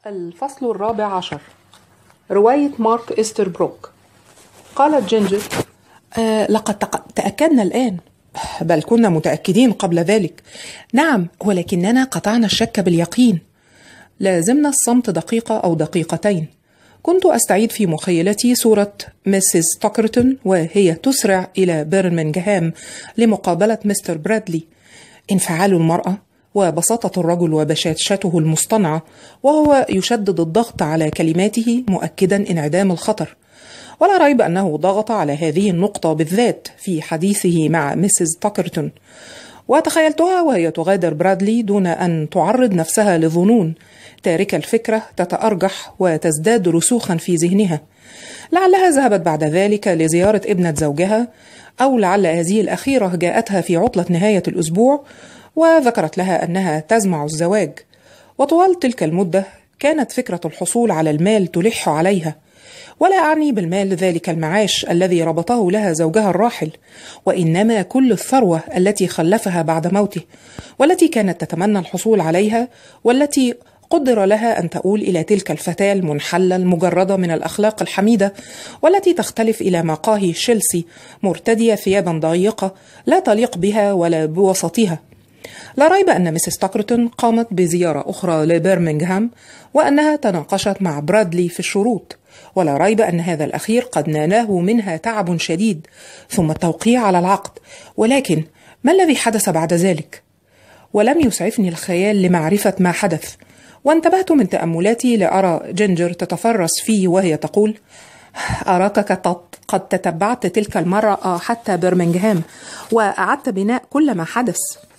الفصل 14. رواية مارك إستربروك. قالت جينجر: لقد تأكدنا الآن، بل كنا متأكدين قبل ذلك. نعم، ولكننا قطعنا الشك باليقين. لازمنا الصمت دقيقة أو دقيقتين. كنت أستعيد في مخيلتي صورة ميسيس توكرتون وهي تسرع إلى برمنغهام لمقابلة مستر برادلي. انفعال المرأة وبساطة الرجل وبشاشته المصطنعة وهو يشدد الضغط على كلماته مؤكدا انعدام الخطر. ولا ريب أنه ضغط على هذه النقطة بالذات في حديثه مع ميسيس توكرتون، وتخيلتها وهي تغادر برادلي دون أن تعرض نفسها لظنون، تاركة الفكرة تتأرجح وتزداد رسوخا في ذهنها. لعلها ذهبت بعد ذلك لزيارة ابنة زوجها، أو لعل هذه الأخيرة جاءتها في عطلة نهاية الأسبوع وذكرت لها أنها تزمع الزواج. وطوال تلك المدة كانت فكرة الحصول على المال تلح عليها، ولا أعني بالمال ذلك المعاش الذي ربطه لها زوجها الراحل، وإنما كل الثروة التي خلفها بعد موته، والتي كانت تتمنى الحصول عليها، والتي قدر لها أن تؤول إلى تلك الفتاة المنحلة المجردة من الأخلاق الحميدة، والتي تختلف إلى مقاهي تشيلسي مرتدية ثيابا ضيقة لا تليق بها ولا بوسطها. لا ريب أن ميسيس توكرتون قامت بزيارة أخرى لبرمنغهام، وأنها تناقشت مع برادلي في الشروط، ولا ريب أن هذا الأخير قد ناله منها تعب شديد، ثم التوقيع على العقد. ولكن ما الذي حدث بعد ذلك؟ ولم يسعفني الخيال لمعرفة ما حدث، وانتبهت من تأملاتي لأرى جينجر تتفرس فيه وهي تقول: أراك قد تتبعت تلك المرة حتى برمنغهام وأعدت بناء كل ما حدث.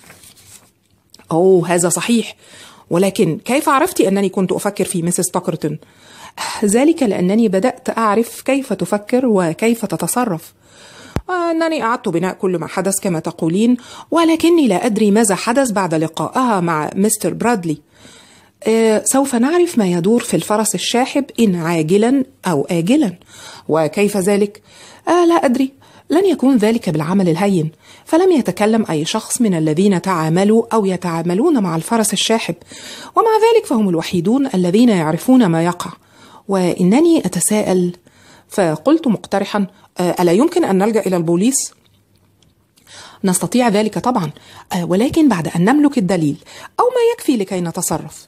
أوه، هذا صحيح، ولكن كيف عرفت أنني كنت أفكر في ميسيس توكرتون؟ ذلك لأنني بدأت أعرف كيف تفكر وكيف تتصرف. أنني أعدت بناء كل ما حدث كما تقولين، ولكني لا أدري ماذا حدث بعد لقائها مع مستر برادلي. سوف نعرف ما يدور في الفرس الشاحب إن عاجلا أو آجلا. وكيف ذلك؟ لا أدري، لن يكون ذلك بالعمل الهين، فلم يتكلم أي شخص من الذين تعاملوا أو يتعاملون مع الفرس الشاحب، ومع ذلك فهم الوحيدون الذين يعرفون ما يقع. وإنني أتساءل، فقلت مقترحا: ألا يمكن أن نلجأ إلى البوليس؟ نستطيع ذلك طبعا، ولكن بعد أن نملك الدليل أو ما يكفي لكي نتصرف.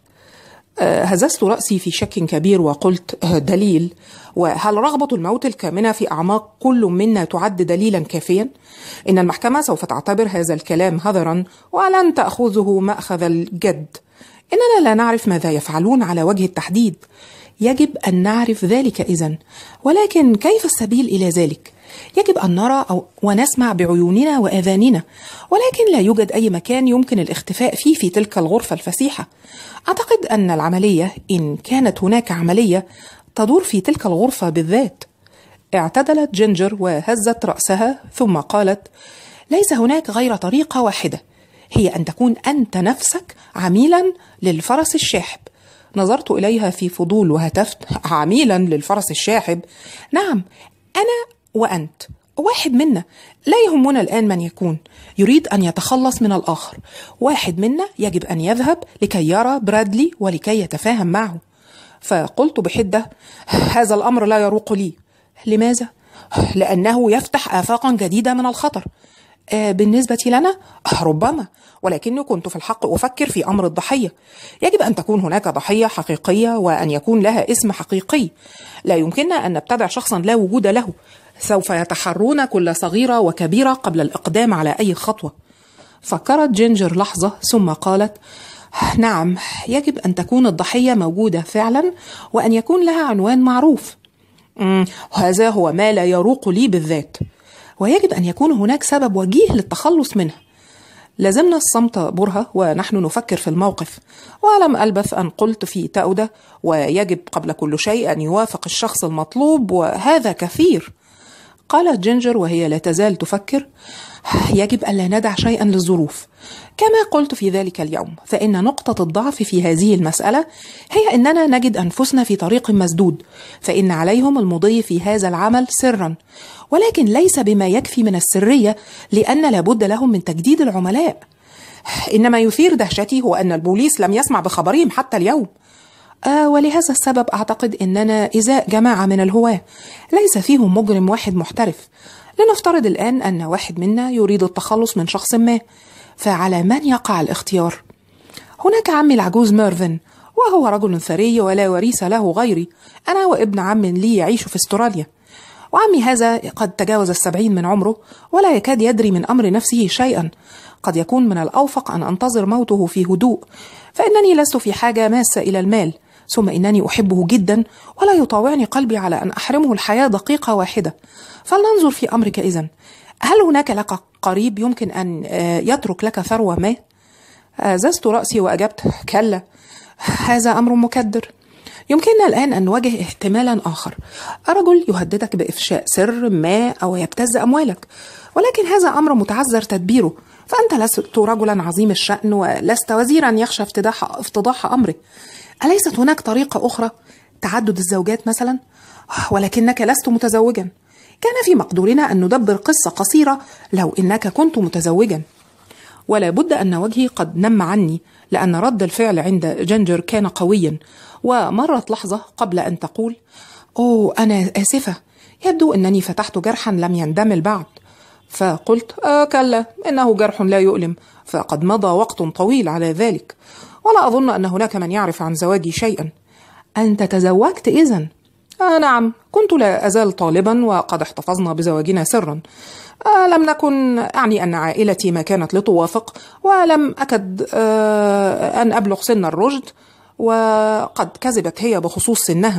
هززت رأسي في شك كبير وقلت: دليل؟ وهل رغبة الموت الكامنة في أعماق كل منا تعد دليلا كافيا؟ إن المحكمة سوف تعتبر هذا الكلام هذرا ولن تأخذه مأخذ الجد. إننا لا نعرف ماذا يفعلون على وجه التحديد. يجب أن نعرف ذلك إذن، ولكن كيف السبيل إلى ذلك؟ يجب أن نرى ونسمع بعيوننا وآذاننا، ولكن لا يوجد أي مكان يمكن الاختفاء فيه في تلك الغرفة الفسيحة. أعتقد أن العملية، إن كانت هناك عملية، تدور في تلك الغرفة بالذات. اعتدلت جينجر وهزت رأسها ثم قالت: ليس هناك غير طريقة واحدة، هي أن تكون أنت نفسك عميلا للفرس الشاحب. نظرت إليها في فضول وهتفت: عميلا للفرس الشاحب؟ نعم، أنا وأنت واحد منا، لا يهمنا الآن من يكون يريد أن يتخلص من الآخر. واحد منا يجب أن يذهب لكي يرى برادلي ولكي يتفاهم معه. فقلت بحدة: هذا الأمر لا يروق لي. لماذا؟ لأنه يفتح آفاقا جديدة من الخطر. بالنسبة لنا ربما، ولكني كنت في الحق أفكر في أمر الضحية. يجب أن تكون هناك ضحية حقيقية وأن يكون لها اسم حقيقي. لا يمكننا أن نبتدع شخصا لا وجود له. سوف يتحرون كل صغيرة وكبيرة قبل الإقدام على أي خطوة. فكرت جينجر لحظة ثم قالت: نعم، يجب أن تكون الضحية موجودة فعلا وأن يكون لها عنوان معروف. هذا هو ما لا يروق لي بالذات. ويجب أن يكون هناك سبب وجيه للتخلص منها. لازمنا الصمت برهة ونحن نفكر في الموقف، ولم ألبث أن قلت في تأودة: ويجب قبل كل شيء أن يوافق الشخص المطلوب، وهذا كثير. قالت جينجر وهي لا تزال تفكر: يجب أن لا ندع شيئا للظروف. كما قلت في ذلك اليوم، فإن نقطة الضعف في هذه المسألة هي أننا نجد أنفسنا في طريق مسدود، فإن عليهم المضي في هذا العمل سرا، ولكن ليس بما يكفي من السرية، لأن لابد لهم من تجديد العملاء. إنما يثير دهشتي هو أن البوليس لم يسمع بخبرهم حتى اليوم. ولهذا السبب أعتقد أننا إزاء جماعة من الهواة ليس فيهم مجرم واحد محترف. لنفترض الآن أن واحد منا يريد التخلص من شخص ما، فعلى من يقع الاختيار؟ هناك عمي العجوز ميرفن، وهو رجل ثري ولا وريث له غيري. أنا وابن عم لي يعيش في استراليا، وعمي هذا قد تجاوز 70 من عمره ولا يكاد يدري من أمر نفسه شيئا. قد يكون من الأوفق أن أنتظر موته في هدوء، فإنني لست في حاجة ماسة إلى المال، ثم إنني أحبه جدا ولا يطاوعني قلبي على أن أحرمه الحياة دقيقة واحدة. فلننظر في أمرك إذن. هل هناك لك قريب يمكن أن يترك لك ثروة ما؟ هززت رأسي وأجبت: كلا، هذا أمر مكدر. يمكننا الآن أن نواجه احتمالا آخر. رجل يهددك بإفشاء سر ما أو يبتز أموالك، ولكن هذا أمر متعذر تدبيره، فأنت لست رجلا عظيم الشأن ولست وزيرا يخشى افتضاح أمره. أليست هناك طريقة أخرى؟ تعدد الزوجات مثلا؟ ولكنك لست متزوجا. كان في مقدورنا أن ندبر قصة قصيرة لو إنك كنت متزوجا. ولا بد أن وجهي قد نم عني، لأن رد الفعل عند جينجر كان قويا، ومرت لحظة قبل أن تقول: أوه، أنا آسفة، يبدو أنني فتحت جرحا لم يندمل بعد. فقلت: كلا، إنه جرح لا يؤلم، فقد مضى وقت طويل على ذلك، ولا أظن أن هناك من يعرف عن زواجي شيئا. أنت تزوجت إذن؟ نعم، كنت لا أزال طالبا، وقد احتفظنا بزواجنا سرا. لم نكن أعني أن عائلتي ما كانت لتوافق، ولم أكد أن أبلغ سن الرشد، وقد كذبت هي بخصوص سنها.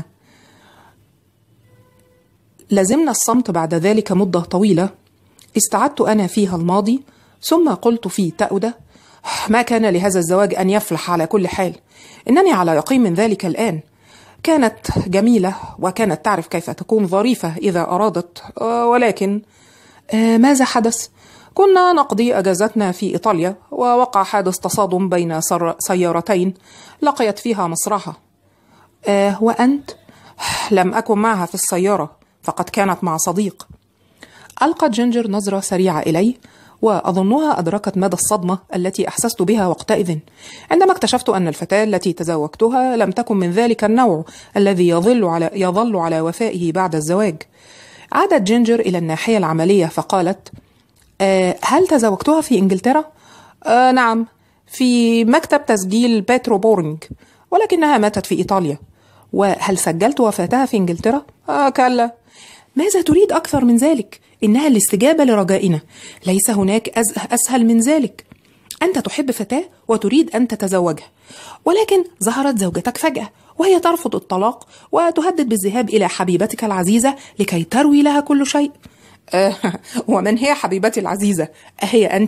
لزمنا الصمت بعد ذلك مدة طويلة، استعدت أنا فيها الماضي، ثم قلت في تأودة: ما كان لهذا الزواج أن يفلح على كل حال، إنني على يقين من ذلك الآن. كانت جميلة وكانت تعرف كيف تكون ظريفة إذا أرادت، ولكن ماذا حدث؟ كنا نقضي أجازتنا في إيطاليا، ووقع حادث تصادم بين سيارتين لقيت فيها مصرعها. وأنت؟ لم أكن معها في السيارة، فقد كانت مع صديق. ألقت جينجر نظرة سريعة إلي، وأظنها أدركت مدى الصدمة التي أحسست بها وقتئذ عندما اكتشفت أن الفتاة التي تزوجتها لم تكن من ذلك النوع الذي يظل على وفائه بعد الزواج. عادت جينجر إلى الناحية العملية فقالت: هل تزوجتها في إنجلترا؟ نعم، في مكتب تسجيل بيترو بورينج، ولكنها ماتت في إيطاليا. وهل سجلت وفاتها في إنجلترا؟ كلا. ماذا تريد أكثر من ذلك؟ إنها الاستجابة لرجائنا، ليس هناك أسهل من ذلك. أنت تحب فتاة وتريد أن تتزوجها، ولكن ظهرت زوجتك فجأة وهي ترفض الطلاق وتهدد بالذهاب إلى حبيبتك العزيزة لكي تروي لها كل شيء. ومن هي حبيبتي العزيزة؟ أهي أنت؟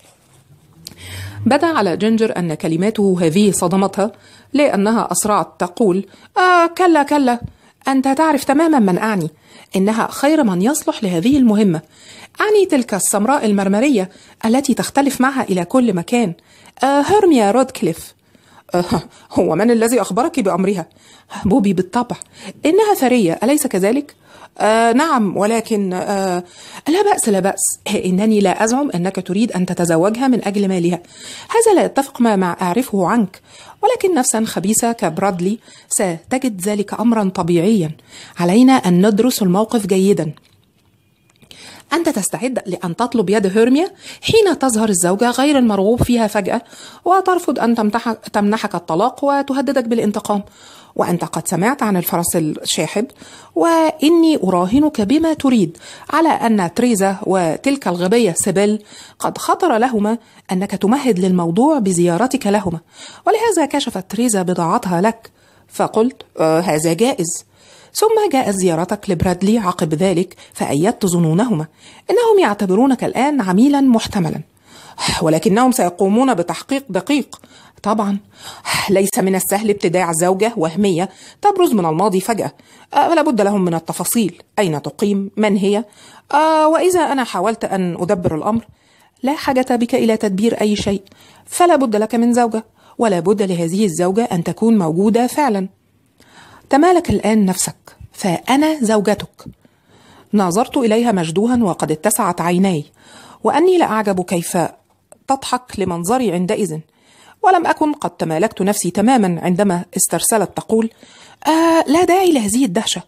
بدا على جينجر أن كلماته هذه صدمتها، لأنها أسرعت تقول: كلا كلا، أنت تعرف تماما من أعني. إنها خير من يصلح لهذه المهمة. أعني تلك السمراء المرمرية التي تختلف معها إلى كل مكان، هيرميا رودكليف. هو من الذي أخبرك بأمرها؟ بوبي بالطبع. إنها ثرية، أليس كذلك؟ نعم، ولكن لا بأس لا بأس، إنني لا أزعم أنك تريد أن تتزوجها من أجل مالها، هذا لا يتفق مع أعرفه عنك، ولكن نفسا خبيثة كبرادلي ستجد ذلك أمرا طبيعيا. علينا أن ندرس الموقف جيدا. أنت تستعد لأن تطلب يد هيرميا حين تظهر الزوجة غير المرغوب فيها فجأة وترفض أن تمنحك الطلاق وتهددك بالانتقام. وأنت قد سمعت عن الفرس الشاحب، وإني أراهنك بما تريد على أن تريزا وتلك الغبية سيبيل قد خطر لهما أنك تمهد للموضوع بزيارتك لهما، ولهذا كشفت تريزا بضاعتها لك. فقلت: هذا جائز. ثم جاءت زيارتك لبرادلي عقب ذلك فأيدت ظنونهما، إنهم يعتبرونك الآن عميلا محتملا، ولكنهم سيقومون بتحقيق دقيق. طبعا ليس من السهل ابتداع زوجة وهمية تبرز من الماضي فجأة، ولا بد لهم من التفاصيل: أين تقيم، من هي، وإذا أنا حاولت أن أدبر الأمر لا حاجة بك إلى تدبير أي شيء، فلا بد لك من زوجة، ولا بد لهذه الزوجة أن تكون موجودة فعلا. تمالك الآن نفسك، فأنا زوجتك. ناظرت إليها مجدوها وقد اتسعت عيناي، وأني لأعجب كيف تضحك لمنظري عندئذ، ولم أكن قد تمالكت نفسي تماما عندما استرسلت تقول: لا داعي لهذه الدهشة،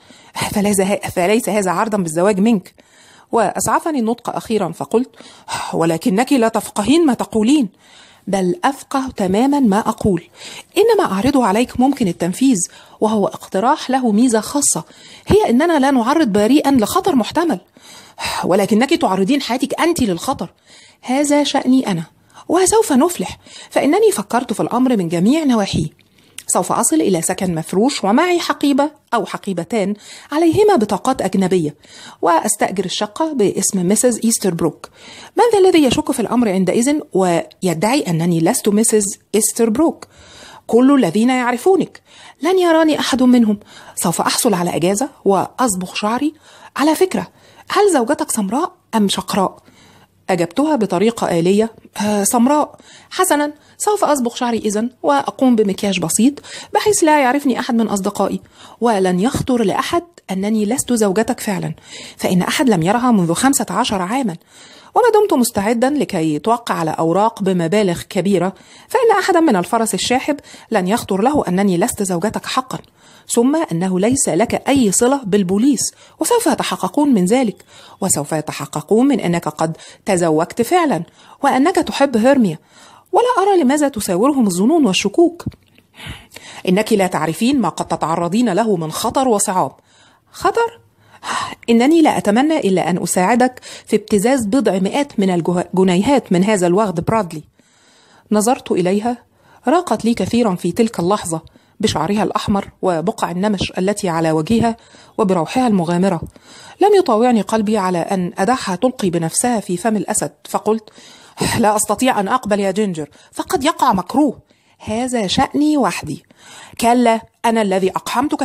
فليس هذا عرضا بالزواج منك. وأسعفني النطق أخيرا فقلت: ولكنك لا تفقهين ما تقولين. بل أفقه تماما ما أقول، إنما أعرضه عليك ممكن التنفيذ، وهو اقتراح له ميزة خاصة، هي أننا لا نعرض بريئا لخطر محتمل، ولكنك تعرضين حياتك أنت للخطر. هذا شأني أنا، وسوف نفلح، فإنني فكرت في الأمر من جميع نواحيه. سوف أصل إلى سكن مفروش ومعي حقيبة أو حقيبتان عليهما بطاقات أجنبية، وأستأجر الشقة باسم ميسيز إيستربروك. من ذا الذي يشك في الأمر عندئذ ويدعي أنني لست ميسيز إيستربروك؟ كل الذين يعرفونك، لن يراني أحد منهم. سوف أحصل على أجازة وأصبغ شعري. على فكرة، هل زوجتك سمراء أم شقراء؟ أجبتها بطريقة آلية: سمراء. حسنا، سوف أصبغ شعري إذن وأقوم بمكياج بسيط بحيث لا يعرفني أحد من أصدقائي، ولن يخطر لأحد أنني لست زوجتك فعلا، فإن أحد لم يرها منذ 15 عاما. وما دمت مستعدا لكي توقع على أوراق بمبالغ كبيرة، فإن أحدا من الفرس الشاحب لن يخطر له أنني لست زوجتك حقا، ثم أنه ليس لك أي صلة بالبوليس، وسوف يتحققون من ذلك، وسوف يتحققون من أنك قد تزوجت فعلا وأنك تحب هيرميا، ولا أرى لماذا تساورهم الظنون والشكوك. إنك لا تعرفين ما قد تتعرضين له من خطر وصعاب. خطر؟ إنني لا أتمنى إلا أن أساعدك في ابتزاز بضع مئات من الجنيهات من هذا الوغد برادلي. نظرت إليها، راقت لي كثيرا في تلك اللحظة بشعرها الأحمر وبقع النمش التي على وجهها وبروحها المغامرة. لم يطاوعني قلبي على أن أدعها تلقي بنفسها في فم الأسد، فقلت: لا أستطيع أن أقبل يا جينجر، فقد يقع مكروه. هذا شأني وحدي. كلا، أنا الذي أقحمتك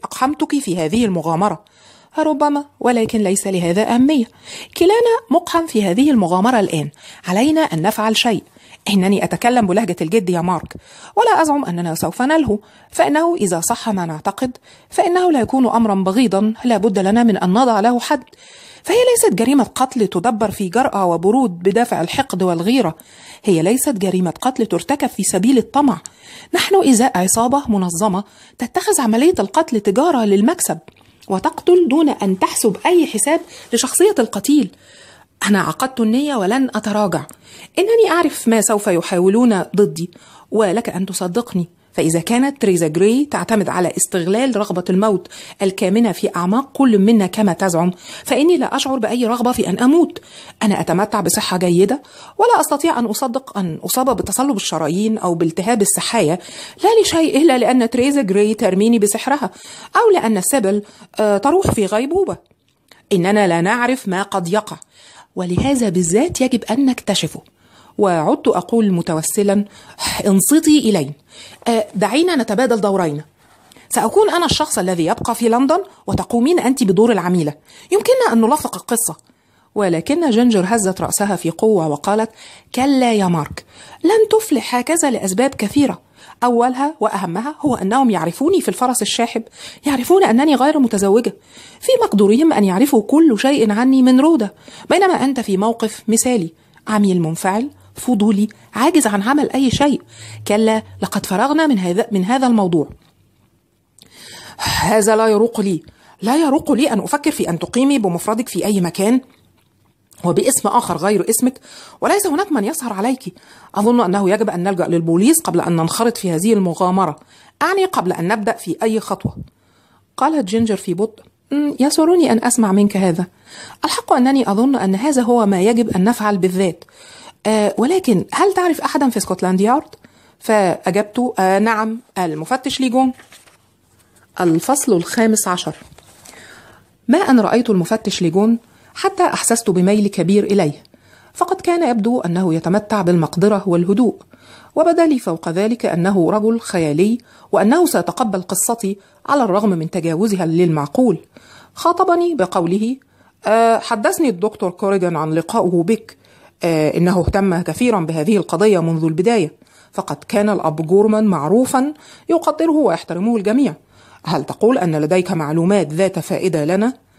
في هذه المغامرة. ربما، ولكن ليس لهذا أهمية. كلانا مقحم في هذه المغامرة الآن، علينا أن نفعل شيء. إنني أتكلم بلهجة الجد يا مارك، ولا أزعم أننا سوف نلهو، فإنه إذا صح ما نعتقد فإنه لا يكون أمرا بغيضا لا بد لنا من أن نضع له حد. فهي ليست جريمة قتل تدبر في جرأة وبرود بدافع الحقد والغيرة، هي ليست جريمة قتل ترتكب في سبيل الطمع. نحن إزاء عصابة منظمة تتخذ عملية القتل تجارة للمكسب، وتقتل دون أن تحسب أي حساب لشخصية القتيل. أنا عقدت النية ولن أتراجع. إنني أعرف ما سوف يحاولون ضدي، ولك أن تصدقني، فإذا كانت تريزا جراي تعتمد على استغلال رغبة الموت الكامنة في أعماق كل منا كما تزعم، فإني لا أشعر بأي رغبة في أن أموت. أنا أتمتع بصحة جيدة، ولا أستطيع أن أصدق أن أصاب بتصلب الشرايين أو بالتهاب السحايا، لا لشيء إلا لأن تريزا جراي ترميني بسحرها، أو لأن سيبل تروح في غيبوبة. إننا لا نعرف ما قد يقع، ولهذا بالذات يجب أن نكتشفه. وعدت أقول متوسلا: انصتي إلي، دعينا نتبادل دورين. سأكون أنا الشخص الذي يبقى في لندن، وتقومين أنت بدور العميلة. يمكننا أن نلفق القصة. ولكن جينجر هزت رأسها في قوة وقالت: كلا يا مارك، لن تفلح هكذا لأسباب كثيرة. أولها وأهمها هو أنهم يعرفوني في الفرس الشاحب، يعرفون أنني غير متزوجة، في مقدورهم أن يعرفوا كل شيء عني من رودة، بينما أنت في موقف مثالي، عميل منفعل فضولي عاجز عن عمل أي شيء. كلا، لقد فرغنا من هذا الموضوع. هذا لا يروق لي أن أفكر في أن تقيمي بمفردك في أي مكان وباسم آخر غير اسمك، وليس هناك من يسهر عليك. أظن أنه يجب أن نلجأ للبوليس قبل أن ننخرط في هذه المغامرة، أعني قبل أن نبدأ في أي خطوة. قالت جينجر في بطء: يسرني أن أسمع منك هذا. الحق أنني أظن أن هذا هو ما يجب أن نفعل بالذات، ولكن هل تعرف أحدا في سكوتلاند يارد؟ فأجبت: نعم، المفتش ليجون. الفصل 15. ما أن رأيت المفتش ليجون حتى أحسست بميل كبير إليه، فقد كان يبدو أنه يتمتع بالمقدرة والهدوء، وبدا لي فوق ذلك أنه رجل خيالي، وأنه سيتقبل قصتي على الرغم من تجاوزها للمعقول. خاطبني بقوله: حدثني الدكتور كوريغان عن لقائه بك، إنه اهتم كثيرا بهذه القضية منذ البداية، فقد كان الأب جورمان معروفا يقدره ويحترمه الجميع. هل تقول أن لديك معلومات ذات فائدة لنا؟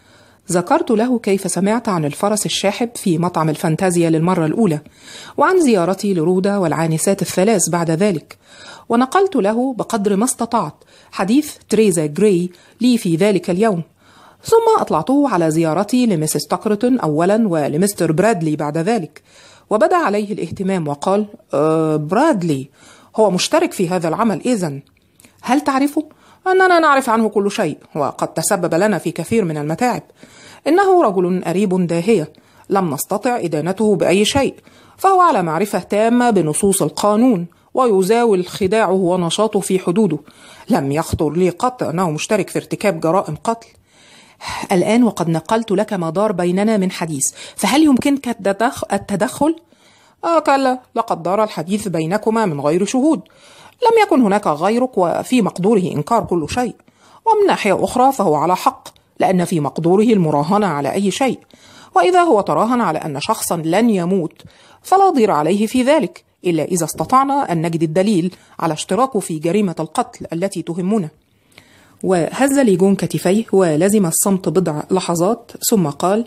ذكرت له كيف سمعت عن الفرس الشاحب في مطعم الفانتازيا للمرة الأولى، وعن زيارتي لرودا والعانسات الثلاث بعد ذلك، ونقلت له بقدر ما استطعت حديث تريزا جراي لي في ذلك اليوم، ثم أطلعته على زيارتي لميسيس تاكرتون أولا ولمستر برادلي بعد ذلك، وبدأ عليه الاهتمام وقال: برادلي هو مشترك في هذا العمل إذن؟ هل تعرفه؟ أننا نعرف عنه كل شيء، وقد تسبب لنا في كثير من المتاعب. إنه رجل قريب داهية، لم نستطع إدانته بأي شيء، فهو على معرفة تامة بنصوص القانون، ويزاول خداعه ونشاطه في حدوده. لم يخطر لي قط أنه مشترك في ارتكاب جرائم قتل. الآن وقد نقلت لك ما دار بيننا من حديث، فهل يمكنك التدخل؟ كلا، لقد دار الحديث بينكما من غير شهود. لم يكن هناك غيرك، وفي مقدوره إنكار كل شيء. ومن ناحية أخرى فهو على حق، لأن في مقدوره المراهنة على أي شيء، وإذا هو تراهن على أن شخصا لن يموت فلا ضير عليه في ذلك، إلا إذا استطعنا أن نجد الدليل على اشتراكه في جريمة القتل التي تهمنا. وهز ليجون كتفيه ولزم الصمت بضع لحظات، ثم قال: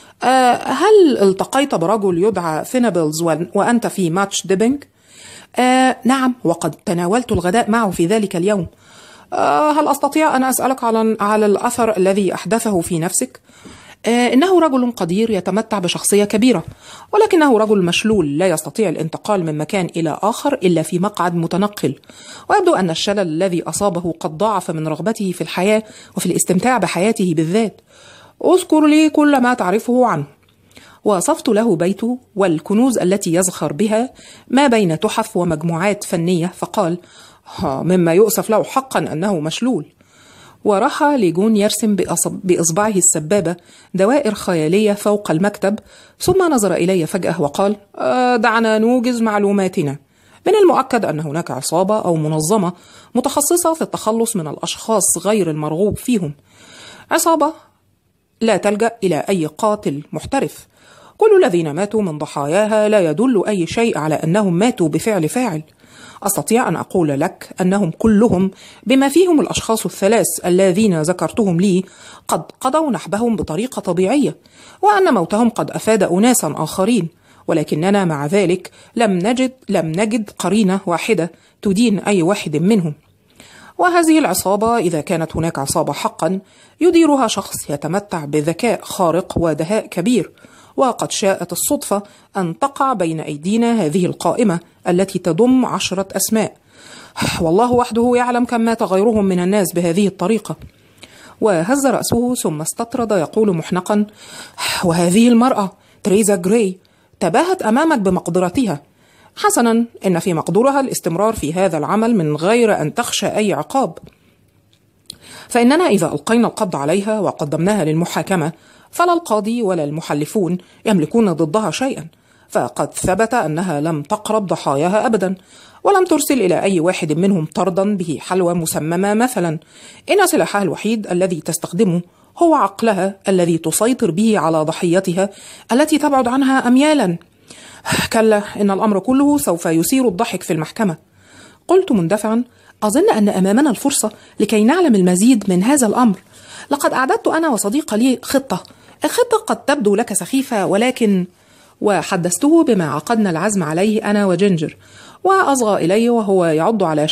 هل التقيت برجل يدعى فينابلز وأنت في ماتش ديبينج؟ نعم، وقد تناولت الغداء معه في ذلك اليوم. هل أستطيع أن أسألك على الأثر الذي أحدثه في نفسك؟ إنه رجل قدير يتمتع بشخصية كبيرة، ولكنه رجل مشلول لا يستطيع الانتقال من مكان إلى آخر إلا في مقعد متنقل، ويبدو أن الشلل الذي أصابه قد ضاعف من رغبته في الحياة وفي الاستمتاع بحياته بالذات. أذكر لي كل ما تعرفه عنه. وصفت له بيته والكنوز التي يزخر بها ما بين تحف ومجموعات فنية، فقال: مما يؤسف له حقا أنه مشلول. وراح ليجون يرسم بإصبعه السبابة دوائر خيالية فوق المكتب، ثم نظر إلي فجأة وقال: دعنا نوجز معلوماتنا. من المؤكد أن هناك عصابة أو منظمة متخصصة في التخلص من الأشخاص غير المرغوب فيهم، عصابة لا تلجأ إلى أي قاتل محترف. كل الذين ماتوا من ضحاياها لا يدل أي شيء على أنهم ماتوا بفعل فاعل. أستطيع أن أقول لك أنهم كلهم بما فيهم الأشخاص الثلاث الذين ذكرتهم لي قد قضوا نحبهم بطريقة طبيعية، وأن موتهم قد أفاد أناسا آخرين، ولكننا مع ذلك لم نجد قرينة واحدة تدين أي واحد منهم. وهذه العصابة إذا كانت هناك عصابة حقا يديرها شخص يتمتع بذكاء خارق ودهاء كبير، وقد شاءت الصدفة أن تقع بين أيدينا هذه القائمة التي تضم 10 أسماء. والله وحده يعلم كم مات غيرهم من الناس بهذه الطريقة. وهز رأسه ثم استطرد يقول محنقا: وهذه المرأة تريزا جراي تباهت أمامك بمقدرتها. حسنا، إن في مقدورها الاستمرار في هذا العمل من غير أن تخشى أي عقاب، فإننا إذا ألقينا القبض عليها وقدمناها للمحاكمة فلا القاضي ولا المحلفون يملكون ضدها شيئا، فقد ثبت أنها لم تقرب ضحاياها أبدا، ولم ترسل إلى أي واحد منهم طردا به حلوى مسممة مثلا. إن سلاحها الوحيد الذي تستخدمه هو عقلها الذي تسيطر به على ضحيتها التي تبعد عنها أميالا. كلا، إن الأمر كله سوف يثير الضحك في المحكمة. قلت مندفعا: أظن أن أمامنا الفرصة لكي نعلم المزيد من هذا الأمر. لقد أعددت أنا وصديقة لي خطة قد تبدو لك سخيفة، ولكن... وحدثته بما عقدنا العزم عليه أنا وجينجر، وأصغى إلي وهو يعض على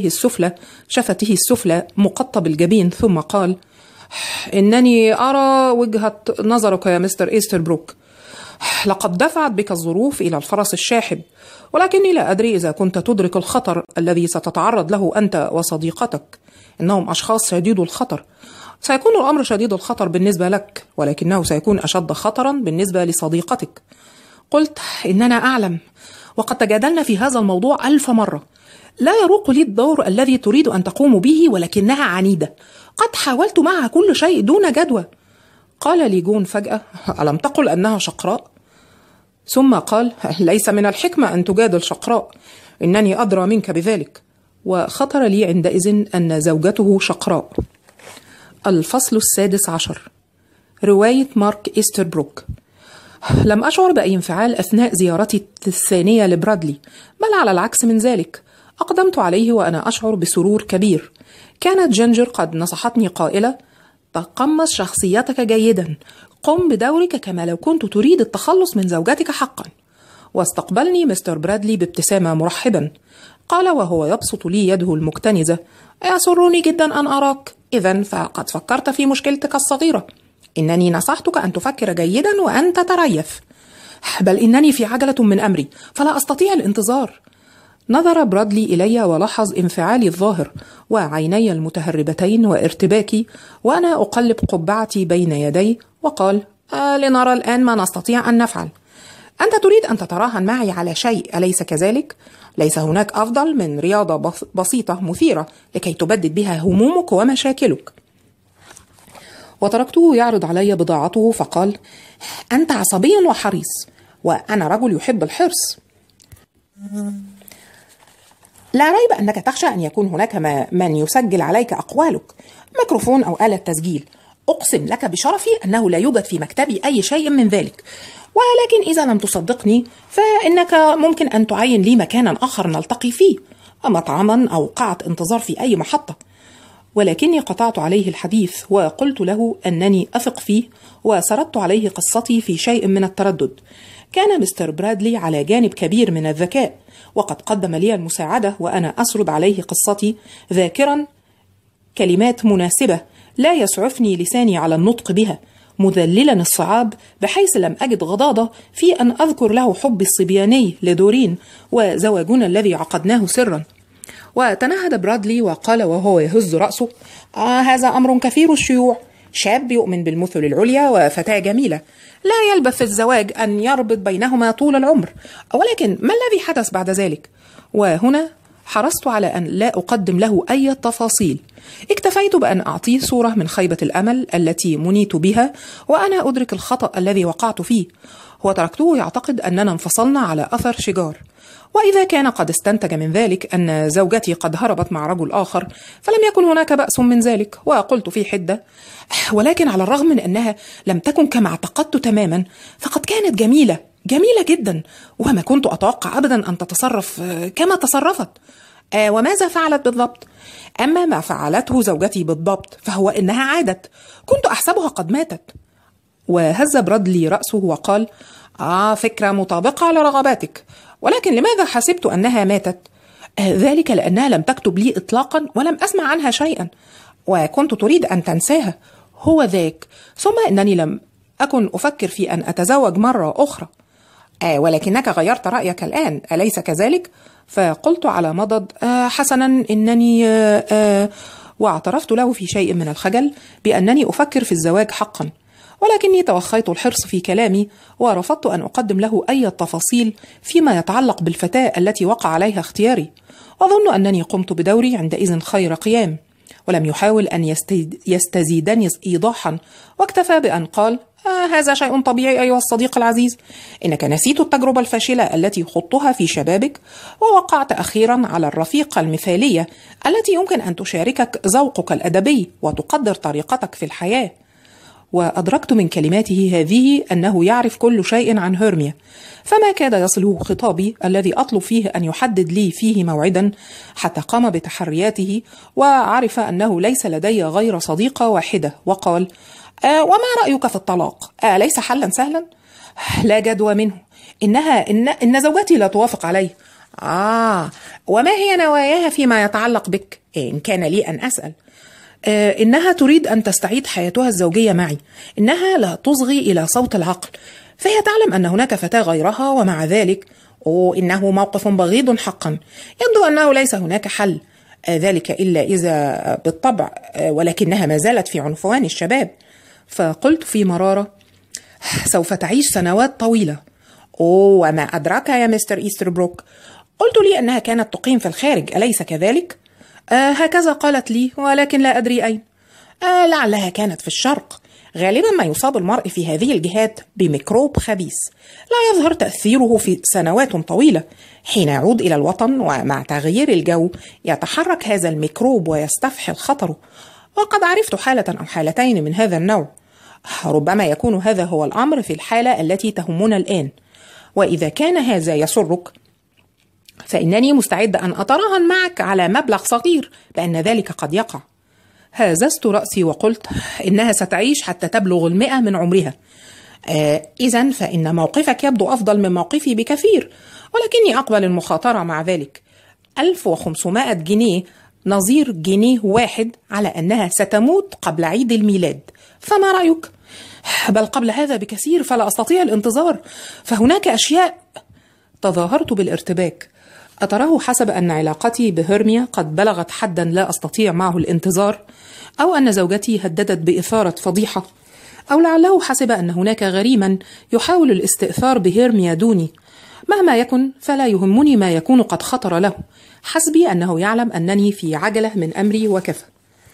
شفته السفلى مقطب الجبين، ثم قال: إنني أرى وجهة نظرك يا مستر إيستربروك. لقد دفعت بك الظروف إلى الفرس الشاحب، ولكني لا أدري إذا كنت تدرك الخطر الذي ستتعرض له أنت وصديقتك. إنهم أشخاص شديد الخطر. سيكون الأمر شديد الخطر بالنسبة لك، ولكنه سيكون أشد خطرا بالنسبة لصديقتك. قلت: إننا أعلم، وقد تجادلنا في هذا الموضوع 1000 مرة. لا يروق لي الدور الذي تريد أن تقوم به، ولكنها عنيدة. قد حاولت معها كل شيء دون جدوى. قال ليجون فجأة: ألم تقل أنها شقراء؟ ثم قال: ليس من الحكمة أن تجادل شقراء، إنني أدرى منك بذلك. وخطر لي عندئذ أن زوجته شقراء. الفصل 16. رواية مارك إيستربروك. لم أشعر بأي انفعال أثناء زيارتي الثانية لبرادلي، بل على العكس من ذلك. أقدمت عليه وأنا أشعر بسرور كبير. كانت جينجر قد نصحتني قائلة: تقمص شخصيتك جيدا، قم بدورك كما لو كنت تريد التخلص من زوجتك حقا. واستقبلني مستر برادلي بابتسامة مرحبا. قال وهو يبسط لي يده المكتنزة: يسرني جدا أن أراك، إذن فقد فكرت في مشكلتك الصغيرة. إنني نصحتك أن تفكر جيدا وأن تتريث، بل إنني في عجلة من أمري فلا أستطيع الانتظار. نظر برادلي إلي ولاحظ انفعالي الظاهر وعيني المتهربتين وارتباكي وأنا أقلب قبعتي بين يدي، وقال: لنرى الآن ما نستطيع أن نفعل. أنت تريد أن تتراهن معي على شيء، أليس كذلك؟ ليس هناك أفضل من رياضة بسيطة مثيرة لكي تبدد بها همومك ومشاكلك. وتركته يعرض علي بضاعته فقال: أنت عصبي وحريص، وأنا رجل يحب الحرص. لا ريب أنك تخشى أن يكون هناك من يسجل عليك أقوالك، ميكروفون أو آلة تسجيل. أقسم لك بشرفي أنه لا يوجد في مكتبي أي شيء من ذلك، ولكن إذا لم تصدقني فإنك ممكن أن تعين لي مكانا آخر نلتقي فيه، مطعما أو قاعة انتظار في أي محطة. ولكني قطعت عليه الحديث وقلت له أنني أثق فيه، وسردت عليه قصتي في شيء من التردد. كان مستر برادلي على جانب كبير من الذكاء، وقد قدم لي المساعدة وأنا أسرد عليه قصتي ذاكرا كلمات مناسبة لا يسعفني لساني على النطق بها، مذللا الصعاب بحيث لم أجد غضاضة في أن أذكر له حبي الصبياني لدورين وزواجنا الذي عقدناه سرا. وتنهد برادلي وقال وهو يهز رأسه: هذا أمر كثير الشيوع، شاب يؤمن بالمثل العليا وفتاة جميلة، لا يلبث في الزواج أن يربط بينهما طول العمر، ولكن ما الذي حدث بعد ذلك؟ وهنا حرصت على أن لا أقدم له أي تفاصيل، اكتفيت بأن أعطيه صورة من خيبة الأمل التي منيت بها وأنا أدرك الخطأ الذي وقعت فيه، وتركته يعتقد أننا انفصلنا على أثر شجار. وإذا كان قد استنتج من ذلك أن زوجتي قد هربت مع رجل آخر فلم يكن هناك بأس من ذلك. وقلت في حدة: ولكن على الرغم من أنها لم تكن كما اعتقدت تماما، فقد كانت جميلة جدا، وما كنت أتوقع أبدا أن تتصرف كما تصرفت. وماذا فعلت بالضبط؟ أما ما فعلته زوجتي بالضبط فهو إنها عادت، كنت أحسبها قد ماتت. وهز برادلي رأسه وقال: فكرة مطابقة لرغباتك، ولكن لماذا حسبت أنها ماتت؟ ذلك لأنها لم تكتب لي إطلاقا ولم أسمع عنها شيئا، وكنت تريد أن تنساها، هو ذاك. ثم إنني لم أكن أفكر في أن أتزوج مرة أخرى. ولكنك غيرت رأيك الآن، أليس كذلك؟ فقلت على مضض: حسنا، إنني واعترفت له في شيء من الخجل بأنني أفكر في الزواج حقا، ولكني توخيت الحرص في كلامي ورفضت أن أقدم له أي تفاصيل فيما يتعلق بالفتاة التي وقع عليها اختياري. وأظن أنني قمت بدوري عندئذ خير قيام، ولم يحاول أن يستزيدني إيضاحا، واكتفى بأن قال: هذا شيء طبيعي أيها الصديق العزيز، إنك نسيت التجربة الفاشلة التي خضتها في شبابك، ووقعت أخيرا على الرفيقة المثالية التي يمكن أن تشاركك ذوقك الأدبي وتقدر طريقتك في الحياة. وأدركت من كلماته هذه أنه يعرف كل شيء عن هيرميا، فما كاد يصله خطابي الذي أطلب فيه أن يحدد لي فيه موعدا، حتى قام بتحرياته وعرف أنه ليس لدي غير صديقة واحدة، وقال: وما رأيك في الطلاق؟ ليس حلا سهلا؟ لا جدوى منه، إن زوجتي لا توافق عليه. وما هي نواياها فيما يتعلق بك؟ إن كان لي أن أسأل. إنها تريد أن تستعيد حياتها الزوجية معي، إنها لا تصغي إلى صوت العقل، فهي تعلم أن هناك فتاة غيرها، ومع ذلك إنه موقف بغيض حقا، يبدو أنه ليس هناك حل، ذلك إلا إذا بالطبع، ولكنها ما زالت في عنفوان الشباب. فقلت في مرارة: سوف تعيش سنوات طويلة. وما أدراك يا مستر إيستربروك؟ قلت لي أنها كانت تقيم في الخارج، أليس كذلك؟ هكذا قالت لي، ولكن لا أدري أين. لعلها كانت في الشرق. غالبا ما يصاب المرء في هذه الجهات بميكروب خبيث لا يظهر تأثيره في سنوات طويلة، حين يعود إلى الوطن ومع تغيير الجو يتحرك هذا الميكروب ويستفحل خطره. وقد عرفت حالة أو حالتين من هذا النوع، ربما يكون هذا هو الأمر في الحالة التي تهمنا الآن. وإذا كان هذا يسرك فإنني مستعد أن أتراهن معك على مبلغ صغير بأن ذلك قد يقع. هززت رأسي وقلت إنها ستعيش حتى تبلغ 100 من عمرها. إذن فإن موقفك يبدو أفضل من موقفي بكثير، ولكني أقبل المخاطرة مع ذلك. 1500 جنيه نظير جنيه واحد على أنها ستموت قبل عيد الميلاد، فما رأيك؟ بل قبل هذا بكثير، فلا أستطيع الانتظار، فهناك أشياء. تظاهرت بالارتباك. أتراه حسب أن علاقتي بهيرميا قد بلغت حدا لا أستطيع معه الانتظار، أو أن زوجتي هددت بإثارة فضيحة، أو لعله حسب أن هناك غريما يحاول الاستئثار بهيرميا دوني. مهما يكن فلا يهمني ما يكون قد خطر له، حسبي أنه يعلم أنني في عجلة من أمري وكفى.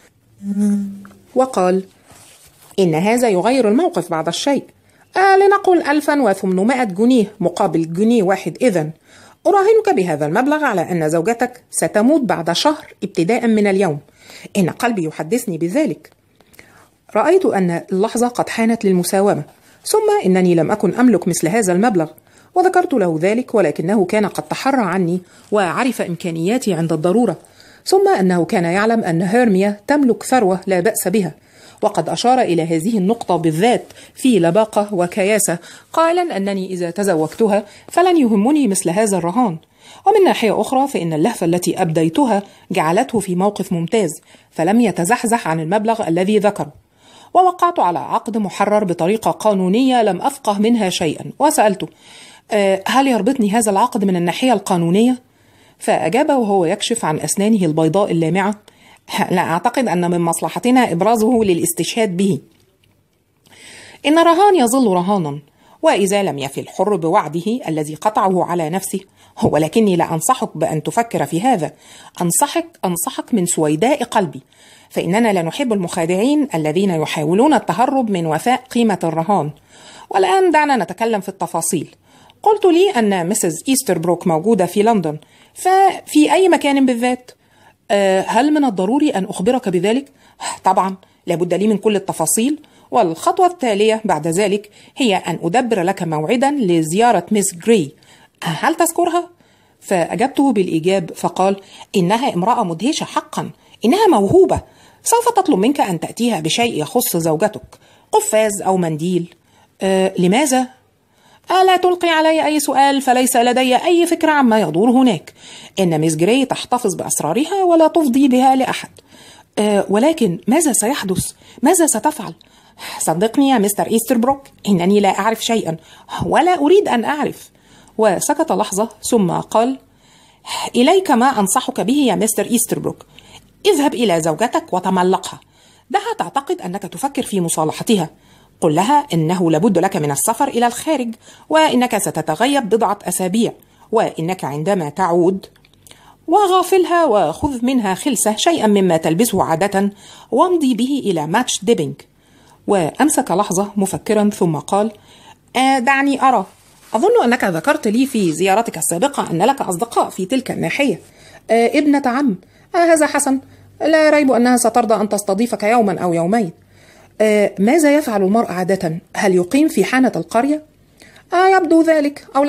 وقال: إن هذا يغير الموقف بعض الشيء. لنقل 1800 جنيه مقابل جنيه واحد. إذن أراهنك بهذا المبلغ على أن زوجتك ستموت بعد شهر ابتداء من اليوم. إن قلبي يحدثني بذلك. رأيت أن اللحظة قد حانت للمساومة، ثم إنني لم أكن أملك مثل هذا المبلغ، وذكرت له ذلك، ولكنه كان قد تحرى عني وعرف إمكانياتي عند الضرورة، ثم أنه كان يعلم أن هيرميا تملك ثروة لا بأس بها، وقد أشار إلى هذه النقطة بالذات في لباقة وكياسة، قائلا أنني إذا تزوجتها فلن يهمني مثل هذا الرهان. ومن ناحية أخرى فإن اللهفة التي أبديتها جعلته في موقف ممتاز، فلم يتزحزح عن المبلغ الذي ذكره. ووقعت على عقد محرر بطريقة قانونية لم أفقه منها شيئا، وسألته: هل يربطني هذا العقد من الناحية القانونية؟ فأجاب وهو يكشف عن أسنانه البيضاء اللامعة: لا أعتقد أن من مصلحتنا إبرازه للاستشهاد به. إن الرهان يظل رهانا، وإذا لم يفي الحر بوعده الذي قطعه على نفسه، ولكني لا أنصحك بأن تفكر في هذا. أنصحك من سويداء قلبي، فإننا لا نحب المخادعين الذين يحاولون التهرب من وفاء قيمة الرهان. والآن دعنا نتكلم في التفاصيل. قلت لي أن مسز إيستربروك موجودة في لندن، ففي أي مكان بالذات؟ هل من الضروري أن أخبرك بذلك؟ طبعا، لابد لي من كل التفاصيل، والخطوة التالية بعد ذلك هي أن أدبر لك موعدا لزيارة ميس جراي. هل تذكرها؟ فأجبته بالإيجاب، فقال: إنها امرأة مدهشة حقا، إنها موهوبة. سوف تطلب منك أن تأتيها بشيء يخص زوجتك، قفاز أو منديل. لماذا؟ لا تلقي علي أي سؤال، فليس لدي أي فكرة عما يدور هناك. إن ميس جراي تحتفظ بأسرارها ولا تفضي بها لأحد. ولكن ماذا سيحدث؟ ماذا ستفعل؟ صدقني يا مستر إيستربروك، إنني لا أعرف شيئا ولا أريد أن أعرف. وسكت لحظة ثم قال: إليك ما أنصحك به يا مستر إيستربروك. اذهب إلى زوجتك وتملقها، دعها تعتقد أنك تفكر في مصالحتها. قل لها إنه لابد لك من السفر إلى الخارج، وإنك ستتغيب بضعة أسابيع، وإنك عندما تعود وغافلها وخذ منها خلسة شيئا مما تلبسه عادة، وامضي به إلى ماتش ديبينج. وأمسك لحظة مفكرا ثم قال: دعني أرى. أظن أنك ذكرت لي في زيارتك السابقة أن لك أصدقاء في تلك الناحية. ابنة عم. هذا حسن، لا ريب أنها سترضى أن تستضيفك يوما أو يومين. ماذا يفعل المرء عادة؟ هل يقيم في حانة القرية؟ يبدو ذلك، أو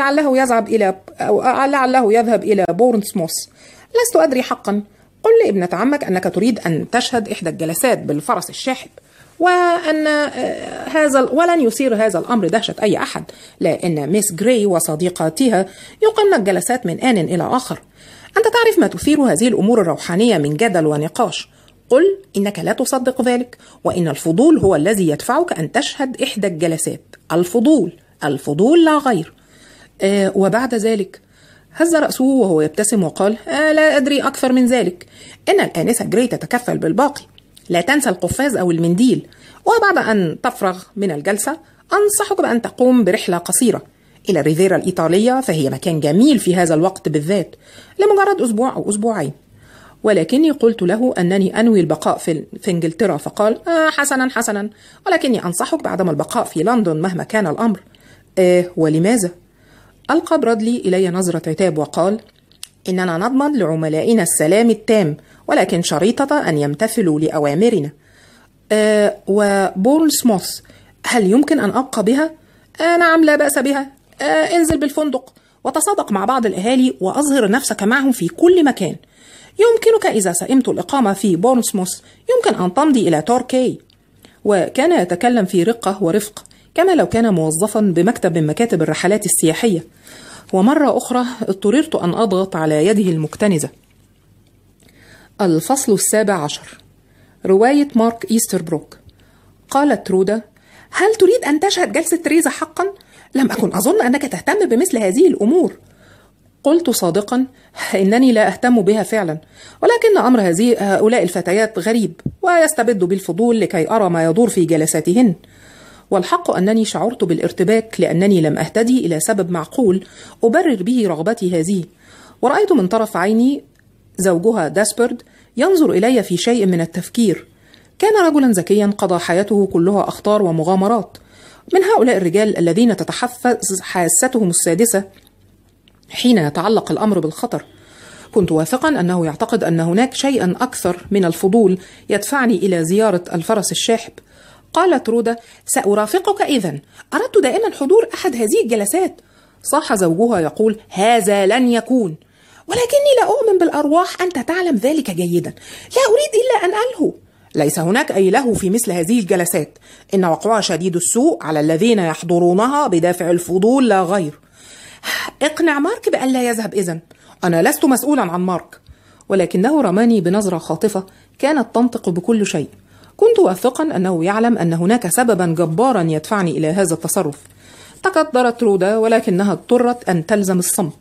لعله يذهب إلى بورنسموث. لست أدري حقا. قل لابنة عمك أنك تريد أن تشهد إحدى الجلسات بالفرس الشاحب، وأن ولن يثير هذا الأمر دهشة أي أحد، لأن ميس جراي وصديقاتها يقمن الجلسات من آن إلى آخر. أنت تعرف ما تثير هذه الأمور الروحانية من جدل ونقاش. قل إنك لا تصدق ذلك، وإن الفضول هو الذي يدفعك أن تشهد إحدى الجلسات. الفضول لا غير. وبعد ذلك هز رأسه وهو يبتسم وقال: لا أدري أكثر من ذلك. إن الآنسة جراي تتكفل بالباقي. لا تنسى القفاز أو المنديل. وبعد أن تفرغ من الجلسة أنصحك بأن تقوم برحلة قصيرة إلى الريفيرا الإيطالية، فهي مكان جميل في هذا الوقت بالذات، لمجرد أسبوع أو أسبوعين. ولكني قلت له أنني أنوي البقاء في إنجلترا، فقال: حسنا، ولكني أنصحك بعدم البقاء في لندن مهما كان الأمر. ولماذا؟ ألقى برادلي إلي نظرة عتاب وقال: إننا نضمن لعملائنا السلام التام، ولكن شريطة أن يمتثلوا لأوامرنا. وبورنسموث، هل يمكن أن أبقى بها؟ نعم، لا بأس بها. انزل بالفندق وتصادق مع بعض الأهالي وأظهر نفسك معهم في كل مكان. يمكنك إذا سئمت الإقامة في بورنسموث يمكن أن تمضي إلى توركي. وكان يتكلم في رقة ورفق كما لو كان موظفا بمكتب من مكاتب الرحلات السياحية. ومرة أخرى اضطررت أن أضغط على يده المكتنزة. الفصل 17. رواية مارك إيستربروك. قالت رودا: هل تريد أن تشهد جلسة تريزا حقا؟ لم أكن أظن أنك تهتم بمثل هذه الأمور. قلت صادقا: إنني لا أهتم بها فعلا، ولكن أمر هؤلاء الفتيات غريب ويستبد بالفضول لكي أرى ما يدور في جلساتهن. والحق أنني شعرت بالارتباك لأنني لم أهتدي إلى سبب معقول أبرر به رغبتي هذه. ورأيت من طرف عيني زوجها داسبرد ينظر إلي في شيء من التفكير. كان رجلا ذكيا قضى حياته كلها أخطار ومغامرات، من هؤلاء الرجال الذين تتحفز حاستهم السادسة حين يتعلق الأمر بالخطر. كنت واثقا أنه يعتقد أن هناك شيئا أكثر من الفضول يدفعني إلى زيارة الفرس الشاحب. قالت رودا: سأرافقك إذن، أردت دائما حضور أحد هذه الجلسات. صاح زوجها يقول: هذا لن يكون، ولكني لا أؤمن بالأرواح، أنت تعلم ذلك جيدا، لا أريد إلا أن ألهو. ليس هناك أي لهو في مثل هذه الجلسات، إن وقعها شديد السوء على الذين يحضرونها بدافع الفضول لا غير. اقنع مارك بأن لا يذهب إذن، أنا لست مسؤولا عن مارك. ولكنه رماني بنظرة خاطفة كانت تنطق بكل شيء. كنت واثقا أنه يعلم أن هناك سببا جبارا يدفعني إلى هذا التصرف. تقدرت رودا ولكنها اضطرت أن تلزم الصمت.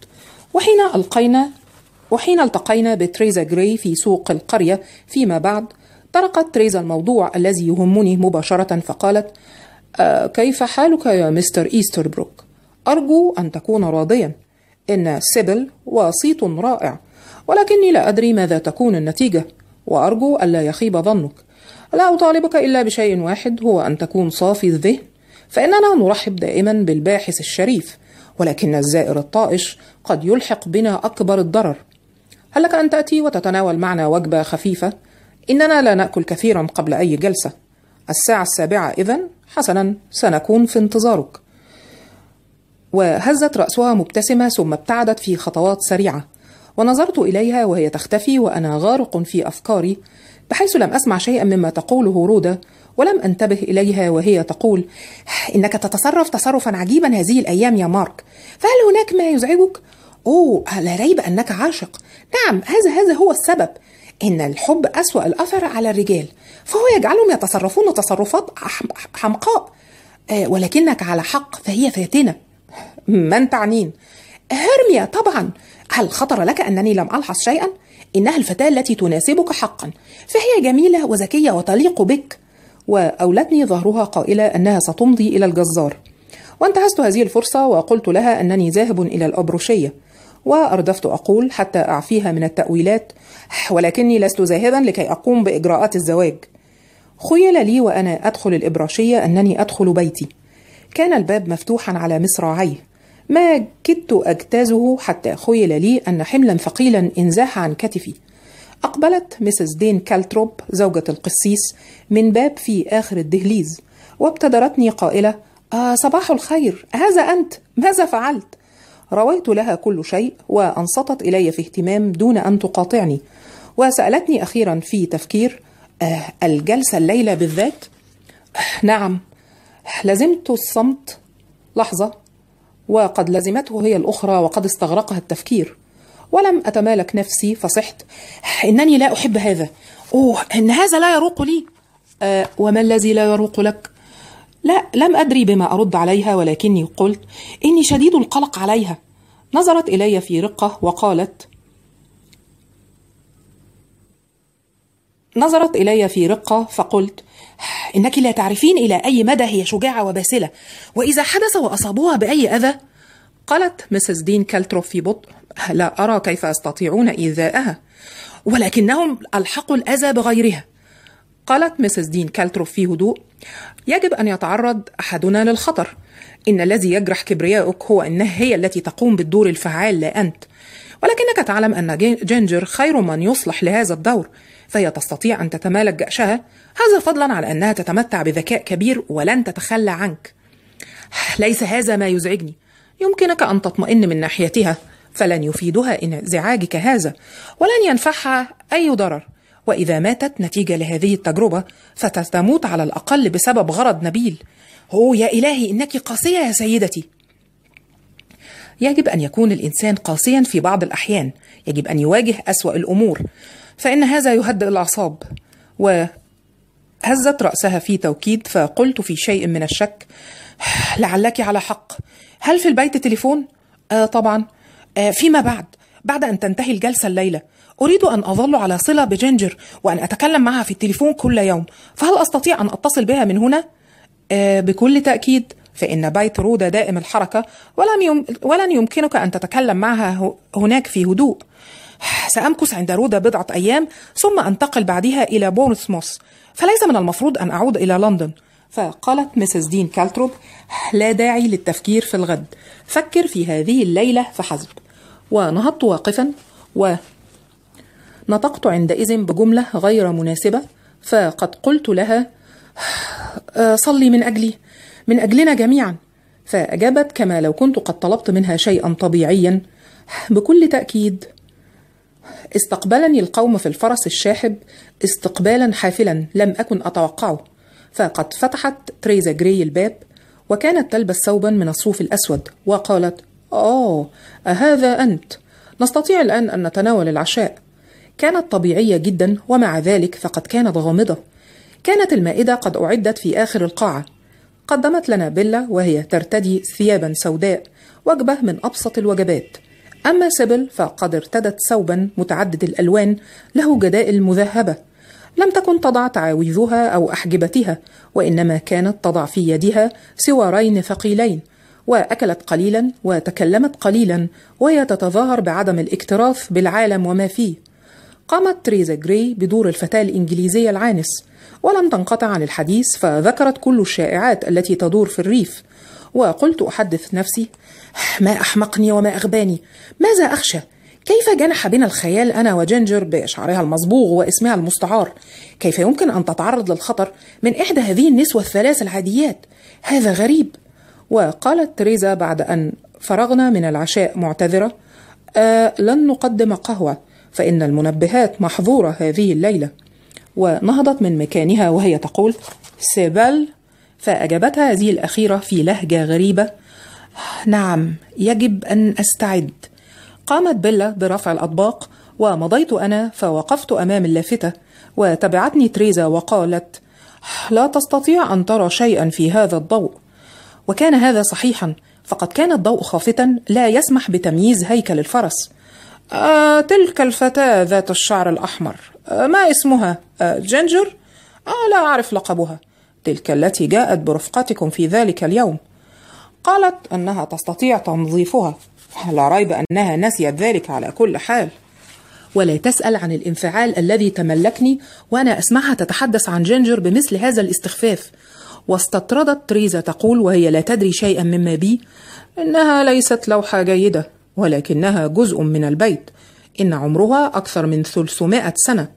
وحين التقينا بتريزا جراي في سوق القرية فيما بعد، طرقت تريزا الموضوع الذي يهمني مباشرة فقالت: كيف حالك يا مستر إيستربروك؟ أرجو أن تكون راضيا. إن سيبل وسيط رائع، ولكني لا أدري ماذا تكون النتيجة، وأرجو ألا يخيب ظنك. لا أطالبك إلا بشيء واحد، هو أن تكون صافي الذهن، فإننا نرحب دائما بالباحث الشريف، ولكن الزائر الطائش قد يلحق بنا أكبر الضرر. هل لك أن تأتي وتتناول معنا وجبة خفيفة؟ إننا لا نأكل كثيرا قبل أي جلسة. 7:00 إذن؟ حسنا، سنكون في انتظارك. وهزت رأسها مبتسمة ثم ابتعدت في خطوات سريعة، ونظرت إليها وهي تختفي وأنا غارق في أفكاري، بحيث لم أسمع شيئا مما تقوله رودا، ولم أنتبه إليها وهي تقول: إنك تتصرف تصرفا عجيبا هذه الأيام يا مارك، فهل هناك ما يزعجك؟ لا ريب أنك عاشق. نعم، هذا هو السبب. إن الحب أسوأ الأثر على الرجال، فهو يجعلهم يتصرفون تصرفات حمقاء. ولكنك على حق، فهي فاتنة. من تعنين؟ هرميا طبعا. هل خطر لك أنني لم ألحظ شيئا؟ إنها الفتاة التي تناسبك حقا، فهي جميلة وذكية وتليق بك. وأولتني ظهرها قائلة أنها ستمضي إلى الجزار، وانتهزت هذه الفرصة وقلت لها أنني ذاهب إلى الأبروشية، وأردفت أقول حتى أعفيها من التأويلات: ولكني لست ذاهبا لكي أقوم بإجراءات الزواج. خيل لي وأنا أدخل الإبراشية أنني أدخل بيتي. كان الباب مفتوحا على مصراعيه، ما كدت أجتازه حتى خيل لي أن حملا ثقيلا انزاح عن كتفي. أقبلت مسز دين كالتروب زوجة القسيس من باب في آخر الدهليز، وابتدرتني قائلة: صباح الخير، هذا أنت، ماذا فعلت؟ رويت لها كل شيء، وأنصتت إلي في اهتمام دون أن تقاطعني، وسألتني أخيرا في تفكير: الجلسة الليلة بالذات؟ نعم. لزمت الصمت لحظة، وقد لزمته هي الأخرى وقد استغرقها التفكير، ولم أتمالك نفسي فصحت: إنني لا أحب هذا. إن هذا لا يروق لي. وما الذي لا يروق لك؟ لا، لم أدري بما أرد عليها، ولكني قلت: إني شديد القلق عليها. نظرت إلي في رقة وقالت: فقلت: إنك لا تعرفين إلى أي مدى هي شجاعة وباسلة، وإذا حدث وأصابوها بأي أذى. قالت مسز دين كالتروب في بطء: لا أرى كيف يستطيعون إيذاءها، ولكنهم ألحقوا الأذى بغيرها. قالت مسز دين كالتروب في هدوء: يجب أن يتعرض أحدنا للخطر. إن الذي يجرح كبريائك هو أنها هي التي تقوم بالدور الفعال لا أنت، ولكنك تعلم أن جينجر خير من يصلح لهذا الدور، فهي تستطيع أن تتمالك جأشها، هذا فضلا على أنها تتمتع بذكاء كبير ولن تتخلى عنك. ليس هذا ما يزعجني، يمكنك أن تطمئن من ناحيتها، فلن يفيدها انزعاجك هذا، ولن ينفعها أي ضرر، وإذا ماتت نتيجة لهذه التجربة فتموت على الأقل بسبب غرض نبيل. يا إلهي إنك قاسية يا سيدتي. يجب أن يكون الإنسان قاسيا في بعض الأحيان، يجب أن يواجه أسوأ الأمور، فإن هذا يهدئ الأعصاب. وهزت رأسها في توكيد، فقلت في شيء من الشك: لعلك على حق. هل في البيت تليفون؟ طبعا. فيما بعد أن تنتهي الجلسة الليلة أريد أن أظل على صلة بجينجر وأن أتكلم معها في التليفون كل يوم، فهل أستطيع أن أتصل بها من هنا؟ بكل تأكيد، فإن بيت رودا دائم الحركة ولن يمكنك أن تتكلم معها هناك في هدوء. سأمكث عند رودا بضعة أيام ثم أنتقل بعدها إلى بورنسموث، فليس من المفروض أن أعود إلى لندن. فقالت مسز دين كالتروب: لا داعي للتفكير في الغد، فكر في هذه الليلة فحسب. ونهضت واقفا ونطقت عندئذ بجملة غير مناسبة، فقد قلت لها: صلي من أجلنا جميعا. فأجابت كما لو كنت قد طلبت منها شيئا طبيعيا: بكل تأكيد. استقبلني القوم في الفرس الشاحب استقبالا حافلا لم أكن أتوقعه، فقد فتحت تريزا جراي الباب، وكانت تلبس ثوبا من الصوف الأسود، وقالت: أهذا أنت؟ نستطيع الآن أن نتناول العشاء. كانت طبيعية جدا، ومع ذلك فقد كانت غامضة. كانت المائدة قد أعدت في آخر القاعة. قدمت لنا بيلا وهي ترتدي ثيابا سوداء، وجبة من أبسط الوجبات. أما سيبل فقد ارتدت ثوبا متعدد الألوان له جدائل مذهبة. لم تكن تضع تعاويذها أو أحجبتها، وإنما كانت تضع في يدها سوارين ثقيلين، وأكلت قليلا وتكلمت قليلا، وهي تتظاهر بعدم الاكتراث بالعالم وما فيه. قامت تريزا جراي بدور الفتاة الإنجليزية العانس، ولم تنقطع عن الحديث، فذكرت كل الشائعات التي تدور في الريف. وقلت أحدث نفسي: ما أحمقني وما أغباني، ماذا أخشى؟ كيف جنح بنا الخيال أنا وجينجر بشعرها المصبوغ واسمها المستعار؟ كيف يمكن أن تتعرض للخطر من إحدى هذه النسوة الثلاث العاديات؟ هذا غريب. وقالت تريزا بعد أن فرغنا من العشاء معتذرة: لن نقدم قهوة، فإن المنبهات محظورة هذه الليلة. ونهضت من مكانها وهي تقول: سيبل. فأجابتها هذه الأخيرة في لهجة غريبة: نعم، يجب أن أستعد. قامت بيلا برفع الأطباق، ومضيت أنا فوقفت أمام اللافتة، وتبعتني تريزا وقالت: لا تستطيع أن ترى شيئا في هذا الضوء. وكان هذا صحيحا، فقد كان الضوء خافتا لا يسمح بتمييز هيكل الفرس. تلك الفتاة ذات الشعر الأحمر، ما اسمها؟ جينجر؟ لا أعرف لقبها. تلك التي جاءت برفقتكم في ذلك اليوم. قالت أنها تستطيع تنظيفها. لا ريب أنها نسيت ذلك على كل حال. ولا تسأل عن الانفعال الذي تملكني وأنا أسمعها تتحدث عن جينجر بمثل هذا الاستخفاف. واستطردت تريزا تقول وهي لا تدري شيئا مما بي: إنها ليست لوحة جيدة، ولكنها جزء من البيت. إن عمرها أكثر من 300 سنة.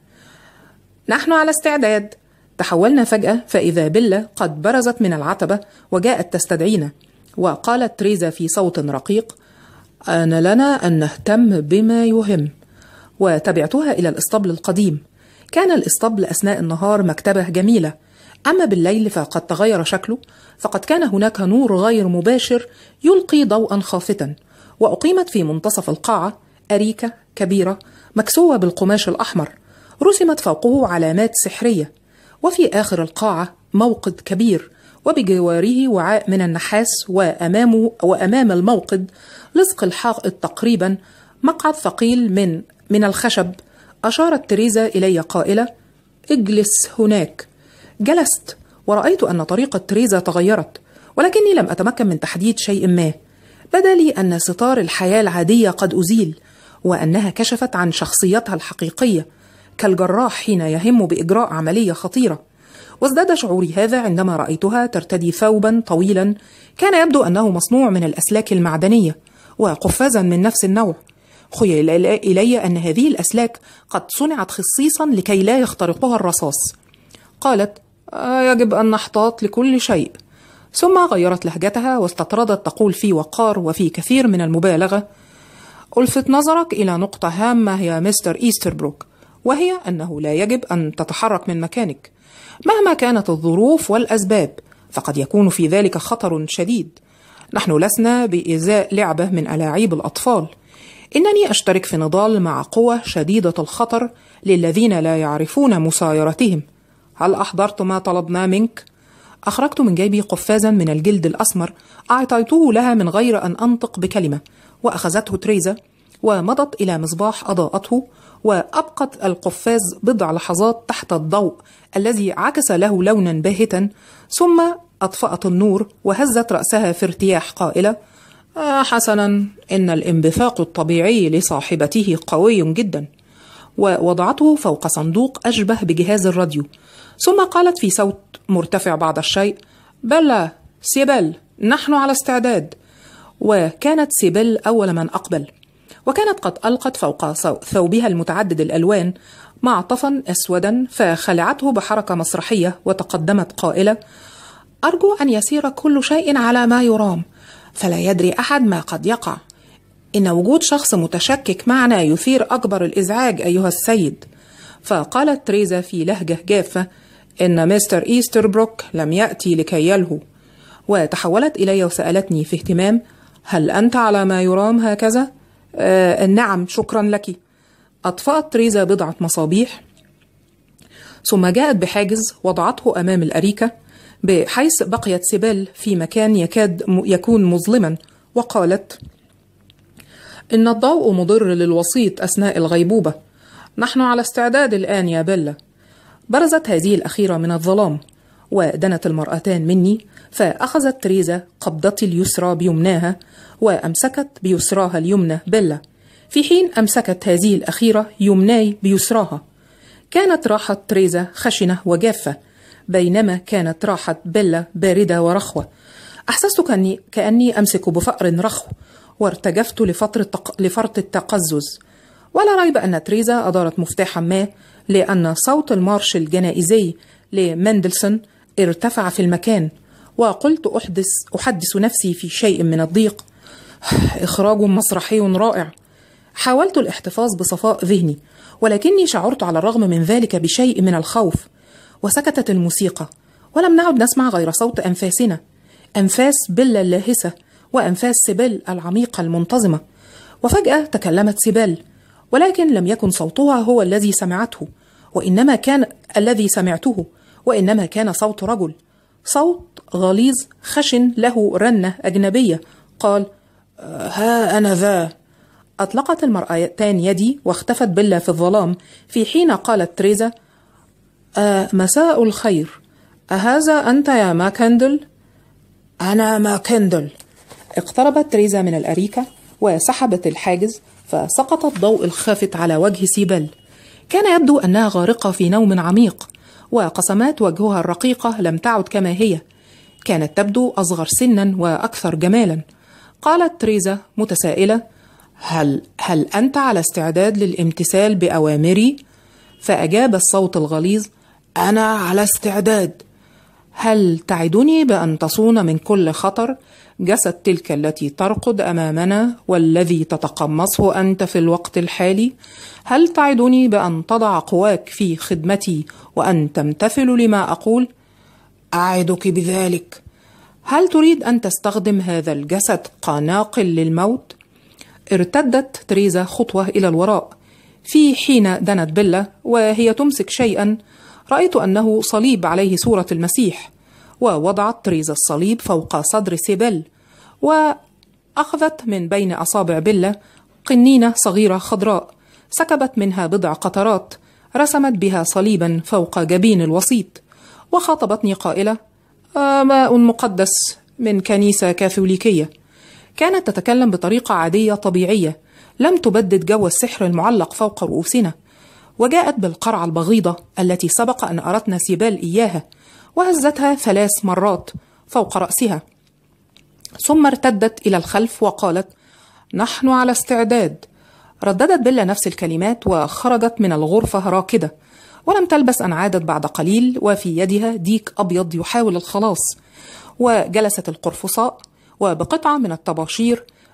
نحن على استعداد. تحولنا فجأة، فإذا بيلا قد برزت من العتبة وجاءت تستدعينا. وقالت تريزا في صوت رقيق: آن لنا أن نهتم بما يهم. وتبعتها إلى الإسطبل القديم. كان الإسطبل أثناء النهار مكتبة جميلة، أما بالليل فقد تغير شكله، فقد كان هناك نور غير مباشر يلقي ضوءا خافتا. وأقيمت في منتصف القاعة أريكة كبيرة مكسوة بالقماش الأحمر، رسمت فوقه علامات سحرية. وفي آخر القاعة موقد كبير، وبجواره وعاء من النحاس، وأمام الموقد لصق الحائط تقريبا مقعد ثقيل من الخشب. أشارت تريزا إلي قائلة: اجلس هناك. جلست، ورأيت أن طريقة تريزا تغيرت، ولكني لم أتمكن من تحديد شيء ما. بدا لي أن ستار الحياة العادية قد أزيل، وأنها كشفت عن شخصيتها الحقيقية كالجراح حين يهم بإجراء عملية خطيرة. وازداد شعوري هذا عندما رأيتها ترتدي ثوبا طويلا كان يبدو أنه مصنوع من الأسلاك المعدنية، وقفازا من نفس النوع. خيل إلي أن هذه الأسلاك قد صنعت خصيصا لكي لا يخترقها الرصاص. قالت: يجب أن نحتاط لكل شيء. ثم غيرت لهجتها واستطردت تقول في وقار وفي كثير من المبالغة: ألفت نظرك إلى نقطة هامة يا مستر إيستربروك، وهي أنه لا يجب أن تتحرك من مكانك مهما كانت الظروف والأسباب، فقد يكون في ذلك خطر شديد. نحن لسنا بإزاء لعبة من ألاعيب الأطفال. إنني أشترك في نضال مع قوة شديدة الخطر للذين لا يعرفون مسايرتهم. هل أحضرت ما طلبنا منك؟ أخرجت من جيبي قفازا من الجلد الأسمر أعطيته لها من غير أن أنطق بكلمة، وأخذته تريزا ومضت إلى مصباح أضاءته، وأبقت القفاز بضع لحظات تحت الضوء الذي عكس له لونا باهتا، ثم أطفأت النور وهزت رأسها في ارتياح قائلة: حسنا، إن الانبثاق الطبيعي لصاحبته قوي جدا. ووضعته فوق صندوق أشبه بجهاز الراديو، ثم قالت في صوت مرتفع بعض الشيء: بيلا، سيبل، نحن على استعداد. وكانت سيبل أول من أقبل، وكانت قد ألقت فوق ثوبها المتعدد الألوان معطفا أسودا، فخلعته بحركة مسرحية وتقدمت قائلة: أرجو أن يسير كل شيء على ما يرام، فلا يدري أحد ما قد يقع. إن وجود شخص متشكك معنا يثير أكبر الإزعاج أيها السيد. فقالت تريزا في لهجة جافة: إن مستر إيستربروك لم يأتي لكي يلهو. وتحولت إلي وسألتني في اهتمام: هل أنت على ما يرام هكذا؟ نعم، شكرا لك. أطفأت تريزا بضعة مصابيح، ثم جاءت بحاجز وضعته أمام الأريكة، بحيث بقيت سيبل في مكان يكاد يكون مظلما، وقالت: إن الضوء مضر للوسيط أثناء الغيبوبة. نحن على استعداد الآن يا بيلا. برزت هذه الأخيرة من الظلام، ودنت المرأتان مني، فأخذت تريزا قبضتي اليسرى بيمناها، وأمسكت بيسراها اليمنى بيلا، في حين أمسكت هذه الأخيرة يمناي بيسراها. كانت راحة تريزا خشنة وجافة، بينما كانت راحة بيلا باردة ورخوة. أحسست كأني أمسك بفأر رخو، وارتجفت لفرط التقزز. ولا ريب أن تريزا أدارت مفتاحا ما، لأن صوت المارش الجنائزي لمندلسون ارتفع في المكان، وقلت أحدث نفسي في شيء من الضيق: إخراج مسرحي رائع. حاولت الاحتفاظ بصفاء ذهني، ولكني شعرت على الرغم من ذلك بشيء من الخوف. وسكتت الموسيقى، ولم نعد نسمع غير صوت أنفاسنا، أنفاس بيلا اللاهسة، وأنفاس سيبل العميقة المنتظمة. وفجأة تكلمت سيبل، ولكن لم يكن صوتها هو الذي سمعته، وإنما كان صوت رجل، صوت غليظ خشن له رنة أجنبية. قال: ها أنا ذا. أطلقت المرأتان يدي، واختفت بيلا في الظلام، في حين قالت تريزا: مساء الخير، أهذا أنت يا ماكندل؟ أنا ماكندل. اقتربت تريزا من الأريكة وسحبت الحاجز، فسقط الضوء الخافت على وجه سيبل. كان يبدو أنها غارقة في نوم عميق، وقسمات وجهها الرقيقة لم تعد كما هي، كانت تبدو أصغر سنا وأكثر جمالا. قالت تريزا متسائلة: هل أنت على استعداد للامتثال بأوامري؟ فأجاب الصوت الغليظ: أنا على استعداد. هل تعدني بأن تصون من كل خطر جسد تلك التي ترقد أمامنا والذي تتقمصه أنت في الوقت الحالي؟ هل تعدني بأن تضع قواك في خدمتي وأن تمتثل لما أقول؟ أعدك بذلك. هل تريد أن تستخدم هذا الجسد كناقل للموت؟ ارتدت تريزا خطوة إلى الوراء، في حين دنت بيلا وهي تمسك شيئا رأيت أنه صليب عليه صورة المسيح، ووضعت تريزا الصليب فوق صدر سيبل، وأخذت من بين أصابع بيلا قنينة صغيرة خضراء، سكبت منها بضع قطرات، رسمت بها صليبا فوق جبين الوسيط، وخاطبتني قائلة: ماء مقدس من كنيسة كاثوليكية. كانت تتكلم بطريقة عادية طبيعية، لم تبدد جو السحر المعلق فوق رؤوسنا، وجاءت بالقرعة البغيضة التي سبق أن أردنا سيبال إياها، وهزتها 3 مرات فوق رأسها، ثم ارتدت إلى الخلف وقالت: نحن على استعداد. رددت بيلا نفس الكلمات وخرجت من الغرفة راكدة، ولم تلبس أن عادت بعد قليل وفي يدها ديك أبيض يحاول الخلاص. وجلست القرفصاء وبقطعة من الطباشير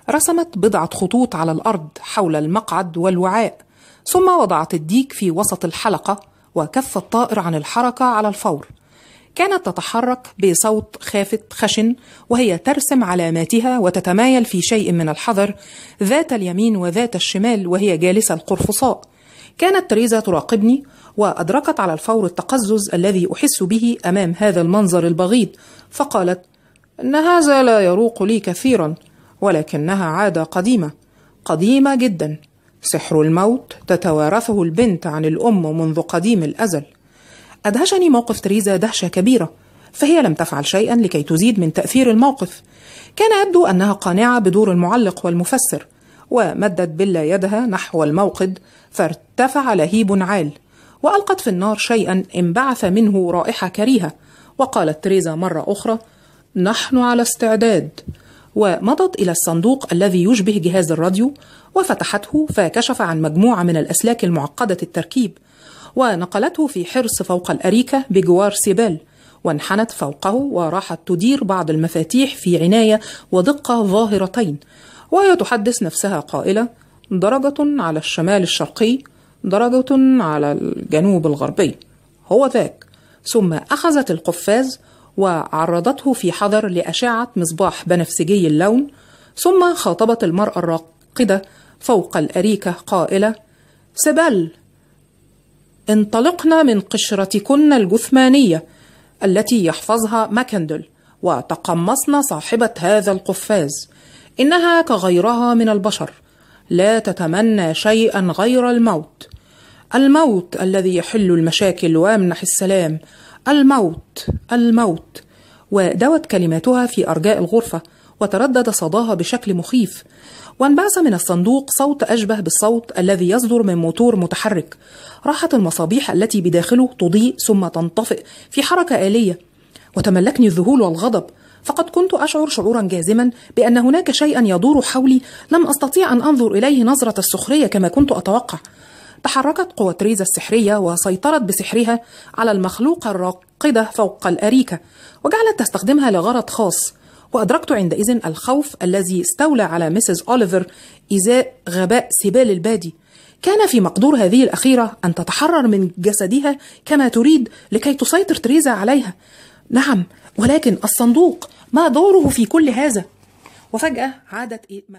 رسمت بضعة خطوط على الأرض حول المقعد والوعاء، ثم وضعت الديك في وسط الحلقة وكف الطائر عن الحركة على الفور. كانت تتحرك بصوت خافت خشن وهي ترسم علاماتها وتتمايل في شيء من الحذر ذات اليمين وذات الشمال وهي جالسة القرفصاء. كانت تريزا تراقبني وأدركت على الفور التقزز الذي أحس به أمام هذا المنظر البغيض، فقالت: إن هذا لا يروق لي كثيرا، ولكنها عادة قديمة جدا. سحر الموت تتوارثه البنت عن الأم منذ قديم الأزل. أدهشني موقف تريزا دهشة كبيرة، فهي لم تفعل شيئا لكي تزيد من تأثير الموقف. كان يبدو أنها قانعة بدور المعلق والمفسر، ومدت بيلا يدها نحو الموقد فارتفع لهيب عال، وألقت في النار شيئا انبعث منه رائحة كريهة، وقالت تريزا مرة أخرى: نحن على استعداد. ومضت إلى الصندوق الذي يشبه جهاز الراديو وفتحته، فكشف عن مجموعة من الأسلاك المعقدة التركيب، ونقلته في حرص فوق الأريكة بجوار سيبال، وانحنت فوقه وراحت تدير بعض المفاتيح في عناية ودقة ظاهرتين، وهي تحدث نفسها قائلة: درجة على الشمال الشرقي، درجة على الجنوب الغربي، هو ذاك. ثم أخذت القفاز وعرضته في حذر لأشعة مصباح بنفسجي اللون، ثم خاطبت المرأة الراقدة فوق الأريكة قائلة: سيبال، انطلقنا من قشرتكن الجثمانية التي يحفظها ماكندل، وتقمصن صاحبة هذا القفاز. إنها كغيرها من البشر، لا تتمنى شيئا غير الموت، الموت الذي يحل المشاكل ويمنح السلام، الموت. ودوت كلماتها في أرجاء الغرفة، وتردد صداها بشكل مخيف. وانبعث من الصندوق صوت أشبه بالصوت الذي يصدر من موتور متحرك. راحت المصابيح التي بداخله تضيء ثم تنطفئ في حركة آلية، وتملكني الذهول والغضب، فقد كنت أشعر شعورا جازما بأن هناك شيئا يدور حولي لم أستطيع أن أنظر إليه نظرة السخرية كما كنت أتوقع. تحركت قوة تريزا السحرية وسيطرت بسحرها على المخلوقة الراقدة فوق الأريكة، وجعلت تستخدمها لغرض خاص. وأدركت عندئذ الخوف الذي استولى على ميسيس أوليفر إزاء غباء سيبال البادي. كان في مقدور هذه الأخيرة أن تتحرر من جسدها كما تريد لكي تسيطر تريزا عليها. نعم، ولكن الصندوق ما دوره في كل هذا؟ وفجأة عادت